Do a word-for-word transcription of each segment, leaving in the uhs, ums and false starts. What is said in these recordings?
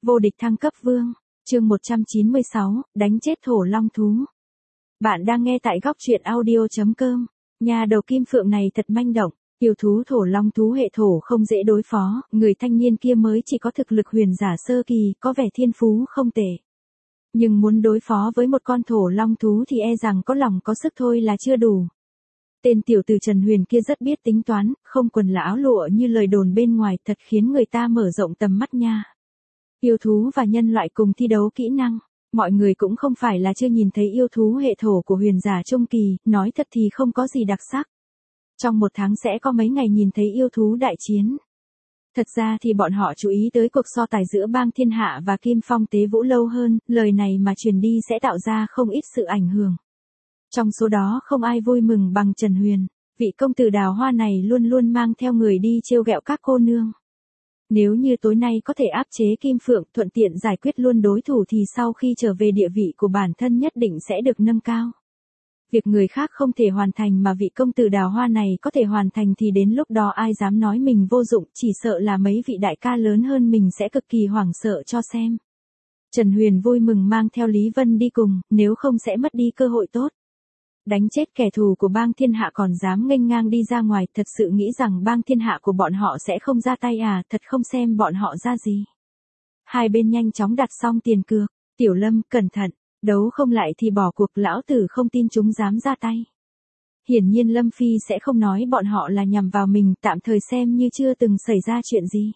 Vô địch thăng cấp vương, chương một trăm chín mươi sáu, đánh chết thổ long thú. Bạn đang nghe tại góc truyện audio.com. Nhà đầu kim phượng này thật manh động, yêu thú thổ long thú hệ thổ không dễ đối phó, người thanh niên kia mới chỉ có thực lực huyền giả sơ kỳ, có vẻ thiên phú không tệ. Nhưng muốn đối phó với một con thổ long thú thì e rằng có lòng có sức thôi là chưa đủ. Tên tiểu tử Trần Huyền kia rất biết tính toán, không quần là áo lụa như lời đồn bên ngoài, thật khiến người ta mở rộng tầm mắt nha. Yêu thú và nhân loại cùng thi đấu kỹ năng, mọi người cũng không phải là chưa nhìn thấy yêu thú hệ thổ của huyền giả trung kỳ, nói thật thì không có gì đặc sắc. Trong một tháng sẽ có mấy ngày nhìn thấy yêu thú đại chiến. Thật ra thì bọn họ chú ý tới cuộc so tài giữa Bang Thiên Hạ và Kim Phong Tế Vũ lâu hơn, lời này mà truyền đi sẽ tạo ra không ít sự ảnh hưởng. Trong số đó không ai vui mừng bằng Trần Huyền, vị công tử đào hoa này luôn luôn mang theo người đi trêu ghẹo các cô nương. Nếu như tối nay có thể áp chế Kim Phượng thuận tiện giải quyết luôn đối thủ thì sau khi trở về địa vị của bản thân nhất định sẽ được nâng cao. Việc người khác không thể hoàn thành mà vị công tử đào hoa này có thể hoàn thành thì đến lúc đó ai dám nói mình vô dụng, chỉ sợ là mấy vị đại ca lớn hơn mình sẽ cực kỳ hoảng sợ cho xem. Trần Huyền vui mừng mang theo Lý Vân đi cùng, nếu không sẽ mất đi cơ hội tốt. Đánh chết kẻ thù của Bang Thiên Hạ còn dám nghênh ngang đi ra ngoài, thật sự nghĩ rằng Bang Thiên Hạ của bọn họ sẽ không ra tay à, thật không xem bọn họ ra gì. Hai bên nhanh chóng đặt xong tiền cược, Tiểu Lâm, cẩn thận, đấu không lại thì bỏ cuộc, lão tử không tin chúng dám ra tay. Hiển nhiên Lâm Phi sẽ không nói bọn họ là nhằm vào mình, tạm thời xem như chưa từng xảy ra chuyện gì.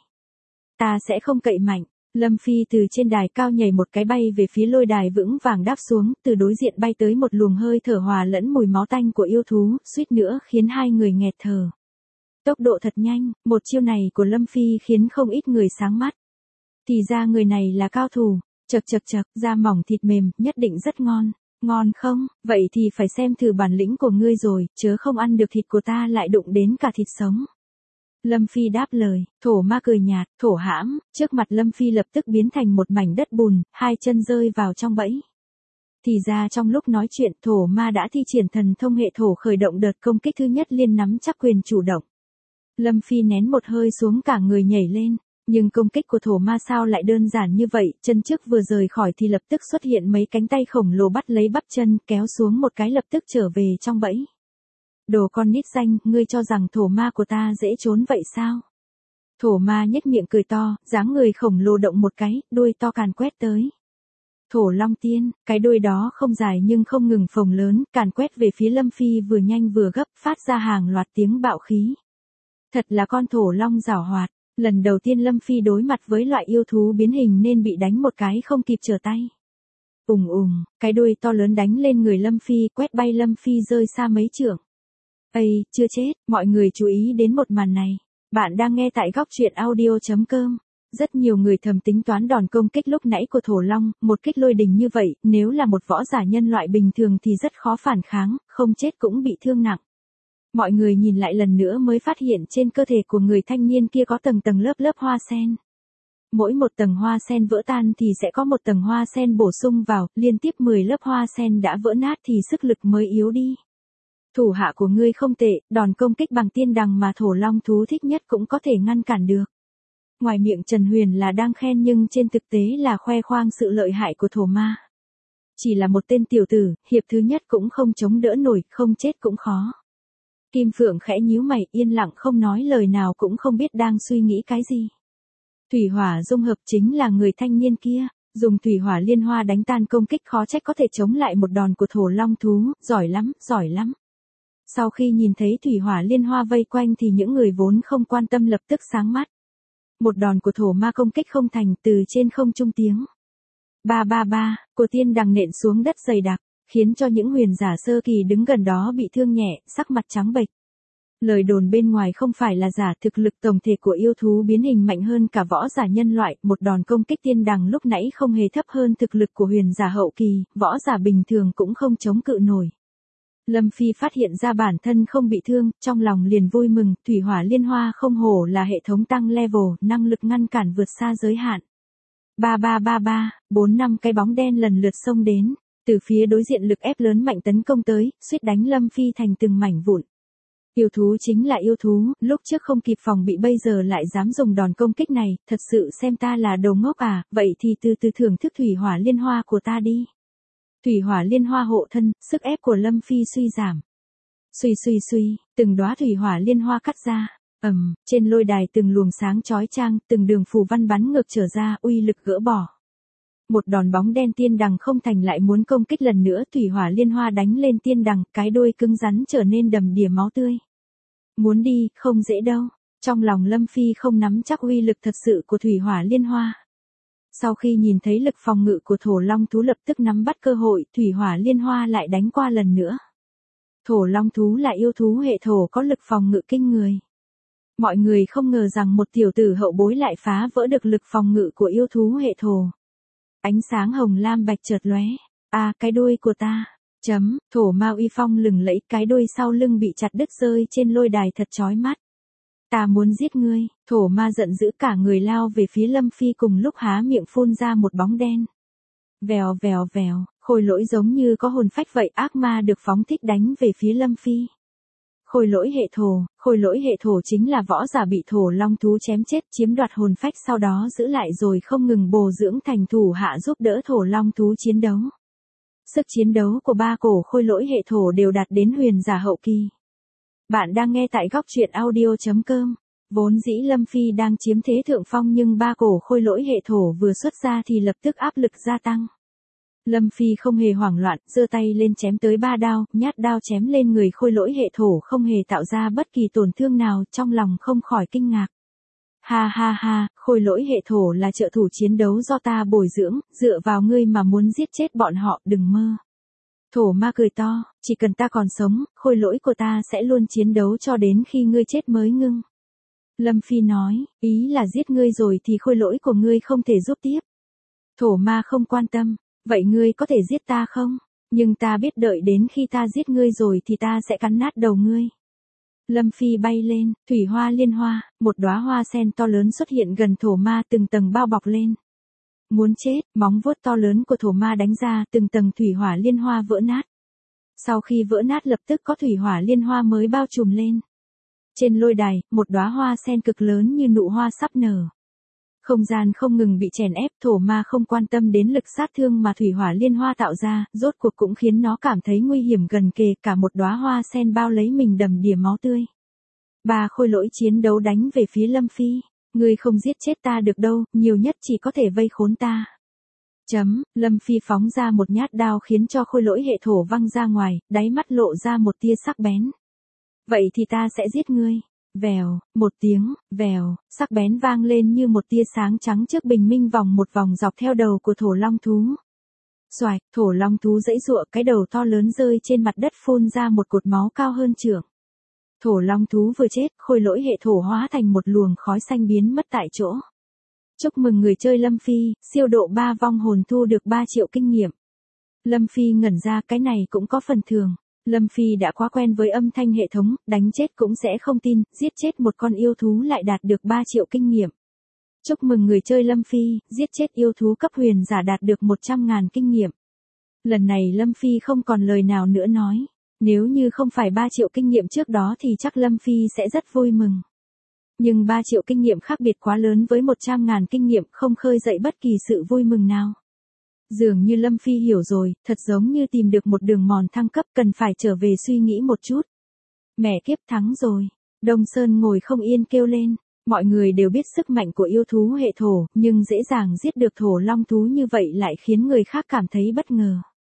Ta sẽ không cậy mạnh. Lâm Phi từ trên đài cao nhảy một cái bay về phía lôi đài vững vàng đáp xuống, từ đối diện bay tới một luồng hơi thở hòa lẫn mùi máu tanh của yêu thú, suýt nữa khiến hai người nghẹt thở. Tốc độ thật nhanh, một chiêu này của Lâm Phi khiến không ít người sáng mắt. Thì ra người này là cao thủ, chật chật chật, da mỏng thịt mềm, nhất định rất ngon. Ngon không? Vậy thì phải xem thử bản lĩnh của ngươi rồi, chớ không ăn được thịt của ta lại đụng đến cả thịt sống. Lâm Phi đáp lời, thổ ma cười nhạt, thổ hãm, trước mặt Lâm Phi lập tức biến thành một mảnh đất bùn, hai chân rơi vào trong bẫy. Thì ra trong lúc nói chuyện thổ ma đã thi triển thần thông hệ thổ khởi động đợt công kích thứ nhất, liên nắm chắc quyền chủ động. Lâm Phi nén một hơi xuống, cả người nhảy lên, nhưng công kích của thổ ma sao lại đơn giản như vậy, chân trước vừa rời khỏi thì lập tức xuất hiện mấy cánh tay khổng lồ bắt lấy bắp chân, kéo xuống một cái lập tức trở về trong bẫy. Đồ con nít danh, ngươi cho rằng thổ ma của ta dễ trốn vậy sao? Thổ ma nhếch miệng cười to, dáng người khổng lồ động một cái, đuôi to càn quét tới. Thổ long tiên, cái đuôi đó không dài nhưng không ngừng phồng lớn, càn quét về phía Lâm Phi vừa nhanh vừa gấp, phát ra hàng loạt tiếng bạo khí. Thật là con thổ long giảo hoạt, lần đầu tiên Lâm Phi đối mặt với loại yêu thú biến hình nên bị đánh một cái không kịp trở tay. Ùng ùng, cái đuôi to lớn đánh lên người Lâm Phi, quét bay Lâm Phi rơi xa mấy trượng. Ây, chưa chết, mọi người chú ý đến một màn này. Bạn đang nghe tại góc truyện audio.com. Rất nhiều người thầm tính toán đòn công kích lúc nãy của thổ long, một kích lôi đình như vậy, nếu là một võ giả nhân loại bình thường thì rất khó phản kháng, không chết cũng bị thương nặng. Mọi người nhìn lại lần nữa mới phát hiện trên cơ thể của người thanh niên kia có tầng tầng lớp lớp hoa sen. Mỗi một tầng hoa sen vỡ tan thì sẽ có một tầng hoa sen bổ sung vào, liên tiếp mười lớp hoa sen đã vỡ nát thì sức lực mới yếu đi. Thủ hạ của ngươi không tệ, đòn công kích bằng tiên đằng mà thổ long thú thích nhất cũng có thể ngăn cản được. Ngoài miệng Trần Huyền là đang khen nhưng trên thực tế là khoe khoang sự lợi hại của thổ ma. Chỉ là một tên tiểu tử, hiệp thứ nhất cũng không chống đỡ nổi, không chết cũng khó. Kim Phượng khẽ nhíu mày, yên lặng không nói lời nào, cũng không biết đang suy nghĩ cái gì. Thủy hỏa dung hợp chính là người thanh niên kia. Dùng thủy hỏa liên hoa đánh tan công kích, khó trách có thể chống lại một đòn của thổ long thú, giỏi lắm, giỏi lắm. Sau khi nhìn thấy thủy hỏa liên hoa vây quanh thì những người vốn không quan tâm lập tức sáng mắt. Một đòn của thổ ma công kích không thành, từ trên không trung tiếng. Ba ba ba, của tiên đằng nện xuống đất dày đặc, khiến cho những huyền giả sơ kỳ đứng gần đó bị thương nhẹ, sắc mặt trắng bệch. Lời đồn bên ngoài không phải là giả, thực lực tổng thể của yêu thú biến hình mạnh hơn cả võ giả nhân loại, một đòn công kích tiên đằng lúc nãy không hề thấp hơn thực lực của huyền giả hậu kỳ, võ giả bình thường cũng không chống cự nổi. Lâm Phi phát hiện ra bản thân không bị thương, trong lòng liền vui mừng, thủy hỏa liên hoa không hổ là hệ thống tăng level, năng lực ngăn cản vượt xa giới hạn. Ba ba ba ba, bốn năm cái bóng đen lần lượt xông đến, từ phía đối diện lực ép lớn mạnh tấn công tới, suýt đánh Lâm Phi thành từng mảnh vụn. Yêu thú chính là yêu thú, lúc trước không kịp phòng bị bây giờ lại dám dùng đòn công kích này, thật sự xem ta là đồ ngốc à, vậy thì từ từ thưởng thức thủy hỏa liên hoa của ta đi. Thủy hỏa liên hoa hộ thân, sức ép của Lâm Phi suy giảm. Suy suy suy, từng đóa thủy hỏa liên hoa cắt ra, ầm, trên lôi đài từng luồng sáng chói chang, từng đường phù văn bắn ngược trở ra, uy lực gỡ bỏ. Một đòn bóng đen tiên đằng không thành lại muốn công kích lần nữa, thủy hỏa liên hoa đánh lên tiên đằng, cái đuôi cứng rắn trở nên đầm đìa máu tươi. Muốn đi, không dễ đâu. Trong lòng Lâm Phi không nắm chắc uy lực thật sự của thủy hỏa liên hoa. Sau khi nhìn thấy lực phòng ngự của thổ long thú lập tức nắm bắt cơ hội, thủy hỏa liên hoa lại đánh qua lần nữa. Thổ long thú là yêu thú hệ thổ có lực phòng ngự kinh người. Mọi người không ngờ rằng một tiểu tử hậu bối lại phá vỡ được lực phòng ngự của yêu thú hệ thổ. Ánh sáng hồng lam bạch chợt lóe. À, cái đuôi của ta. Chấm, thổ ma uy phong lừng lẫy, cái đuôi sau lưng bị chặt đứt rơi trên lôi đài thật chói mắt. Ta muốn giết ngươi, thổ ma giận dữ cả người lao về phía Lâm Phi cùng lúc há miệng phun ra một bóng đen. Vèo vèo vèo, khôi lỗi giống như có hồn phách vậy, ác ma được phóng thích đánh về phía Lâm Phi. Khôi lỗi hệ thổ, khôi lỗi hệ thổ chính là võ giả bị thổ long thú chém chết, chiếm đoạt hồn phách sau đó giữ lại rồi không ngừng bồi dưỡng thành thủ hạ giúp đỡ thổ long thú chiến đấu. Sức chiến đấu của ba cổ khôi lỗi hệ thổ đều đạt đến huyền giả hậu kỳ. Bạn đang nghe tại góc truyện audio chấm com. Vốn dĩ Lâm Phi đang chiếm thế thượng phong nhưng ba cổ khôi lỗi hệ thổ vừa xuất ra thì lập tức áp lực gia tăng. Lâm Phi không hề hoảng loạn, giơ tay lên chém tới ba đao, nhát đao chém lên người khôi lỗi hệ thổ không hề tạo ra bất kỳ tổn thương nào, trong lòng không khỏi kinh ngạc. Ha ha ha, khôi lỗi hệ thổ là trợ thủ chiến đấu do ta bồi dưỡng, dựa vào ngươi mà muốn giết chết bọn họ, đừng mơ. Thổ ma cười to, chỉ cần ta còn sống, khôi lỗi của ta sẽ luôn chiến đấu cho đến khi ngươi chết mới ngưng. Lâm Phi nói, ý là giết ngươi rồi thì khôi lỗi của ngươi không thể giúp tiếp. Thổ ma không quan tâm, vậy ngươi có thể giết ta không? Nhưng ta biết đợi đến khi ta giết ngươi rồi thì ta sẽ cắn nát đầu ngươi. Lâm Phi bay lên, thủy hoa liên hoa, một đóa hoa sen to lớn xuất hiện gần thổ ma từng tầng bao bọc lên. Muốn chết, móng vuốt to lớn của thổ ma đánh ra, từng tầng thủy hỏa liên hoa vỡ nát. Sau khi vỡ nát lập tức có thủy hỏa liên hoa mới bao trùm lên. Trên lôi đài, một đóa hoa sen cực lớn như nụ hoa sắp nở. Không gian không ngừng bị chèn ép, thổ ma không quan tâm đến lực sát thương mà thủy hỏa liên hoa tạo ra, rốt cuộc cũng khiến nó cảm thấy nguy hiểm gần kề, cả một đóa hoa sen bao lấy mình đầm đìa máu tươi. Ba khôi lỗi chiến đấu đánh về phía Lâm Phi. Ngươi không giết chết ta được đâu, nhiều nhất chỉ có thể vây khốn ta. Chấm, Lâm Phi phóng ra một nhát đao khiến cho khôi lỗi hệ thổ văng ra ngoài, đáy mắt lộ ra một tia sắc bén. Vậy thì ta sẽ giết ngươi. Vèo, một tiếng, vèo, sắc bén vang lên như một tia sáng trắng trước bình minh vòng một vòng dọc theo đầu của thổ long thú. Xoài, thổ long thú dãy giụa, cái đầu to lớn rơi trên mặt đất phun ra một cột máu cao hơn trượng. Thổ long thú vừa chết, khôi lỗi hệ thổ hóa thành một luồng khói xanh biến mất tại chỗ. Chúc mừng người chơi Lâm Phi, siêu độ ba vong hồn thu được ba triệu kinh nghiệm. Lâm Phi ngẩn ra, cái này cũng có phần thường. Lâm Phi đã quá quen với âm thanh hệ thống, đánh chết cũng sẽ không tin, giết chết một con yêu thú lại đạt được ba triệu kinh nghiệm. Chúc mừng người chơi Lâm Phi, giết chết yêu thú cấp huyền giả đạt được một trăm ngàn kinh nghiệm. Lần này Lâm Phi không còn lời nào nữa nói. Nếu như không phải ba triệu kinh nghiệm trước đó thì chắc Lâm Phi sẽ rất vui mừng. Nhưng ba triệu kinh nghiệm khác biệt quá lớn với một trăm ngàn kinh nghiệm không khơi dậy bất kỳ sự vui mừng nào. Dường như Lâm Phi hiểu rồi, thật giống như tìm được một đường mòn thăng cấp cần phải trở về suy nghĩ một chút. Mẹ kiếp thắng rồi. Đông Sơn ngồi không yên kêu lên. Mọi người đều biết sức mạnh của yêu thú hệ thổ, nhưng dễ dàng giết được thổ long thú như vậy lại khiến người khác cảm thấy bất ngờ.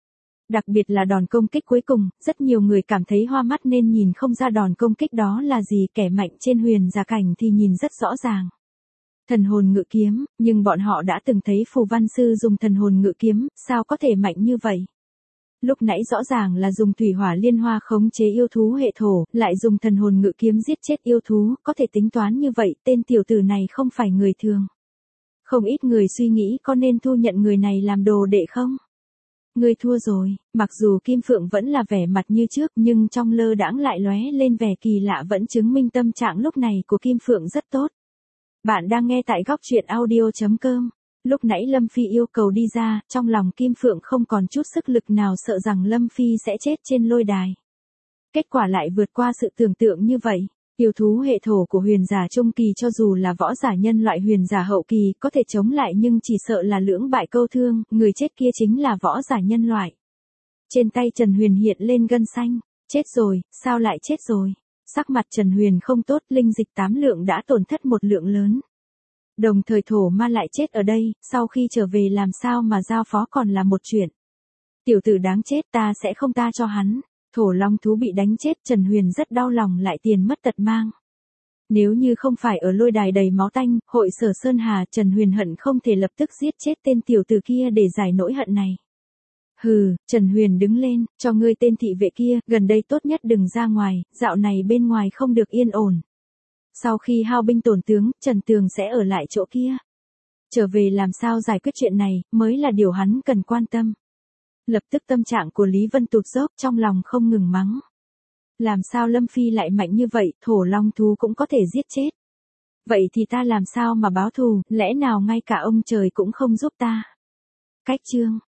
Đặc biệt là đòn công kích cuối cùng, rất nhiều người cảm thấy hoa mắt nên nhìn không ra đòn công kích đó là gì, kẻ mạnh trên huyền giả cảnh thì nhìn rất rõ ràng. Thần hồn ngự kiếm, nhưng bọn họ đã từng thấy phù văn sư dùng thần hồn ngự kiếm, sao có thể mạnh như vậy? Lúc nãy rõ ràng là dùng thủy hỏa liên hoa khống chế yêu thú hệ thổ, lại dùng thần hồn ngự kiếm giết chết yêu thú, có thể tính toán như vậy, tên tiểu tử này không phải người thường. Không ít người suy nghĩ có nên thu nhận người này làm đồ đệ không? Ngươi thua rồi, mặc dù Kim Phượng vẫn là vẻ mặt như trước nhưng trong lơ đãng lại lóe lên vẻ kỳ lạ vẫn chứng minh tâm trạng lúc này của Kim Phượng rất tốt. Bạn đang nghe tại góc truyện audio chấm com. Lúc nãy Lâm Phi yêu cầu đi ra, trong lòng Kim Phượng không còn chút sức lực nào sợ rằng Lâm Phi sẽ chết trên lôi đài. Kết quả lại vượt qua sự tưởng tượng như vậy. Yêu thú hệ thổ của huyền giả trung kỳ cho dù là võ giả nhân loại huyền giả hậu kỳ có thể chống lại nhưng chỉ sợ là lưỡng bại câu thương, người chết kia chính là võ giả nhân loại. Trên tay Trần Huyền hiện lên gân xanh, chết rồi, sao lại chết rồi? Sắc mặt Trần Huyền không tốt, linh dịch tám lượng đã tổn thất một lượng lớn. Đồng thời thổ ma lại chết ở đây, sau khi trở về làm sao mà giao phó còn là một chuyện. Tiểu tử đáng chết, ta sẽ không tha cho hắn. Thổ long thú bị đánh chết, Trần Huyền rất đau lòng lại tiền mất tật mang. Nếu như không phải ở lôi đài đầy máu tanh, hội sở Sơn Hà, Trần Huyền hận không thể lập tức giết chết tên tiểu tử kia để giải nỗi hận này. Hừ, Trần Huyền đứng lên, cho ngươi tên thị vệ kia, gần đây tốt nhất đừng ra ngoài, dạo này bên ngoài không được yên ổn. Sau khi hao binh tổn tướng, Trần Tường sẽ ở lại chỗ kia. Trở về làm sao giải quyết chuyện này, mới là điều hắn cần quan tâm. Lập tức tâm trạng của Lý Vân tụt dốc, trong lòng không ngừng mắng. Làm sao Lâm Phi lại mạnh như vậy, thổ long thú cũng có thể giết chết. Vậy thì ta làm sao mà báo thù, lẽ nào ngay cả ông trời cũng không giúp ta. Cách chương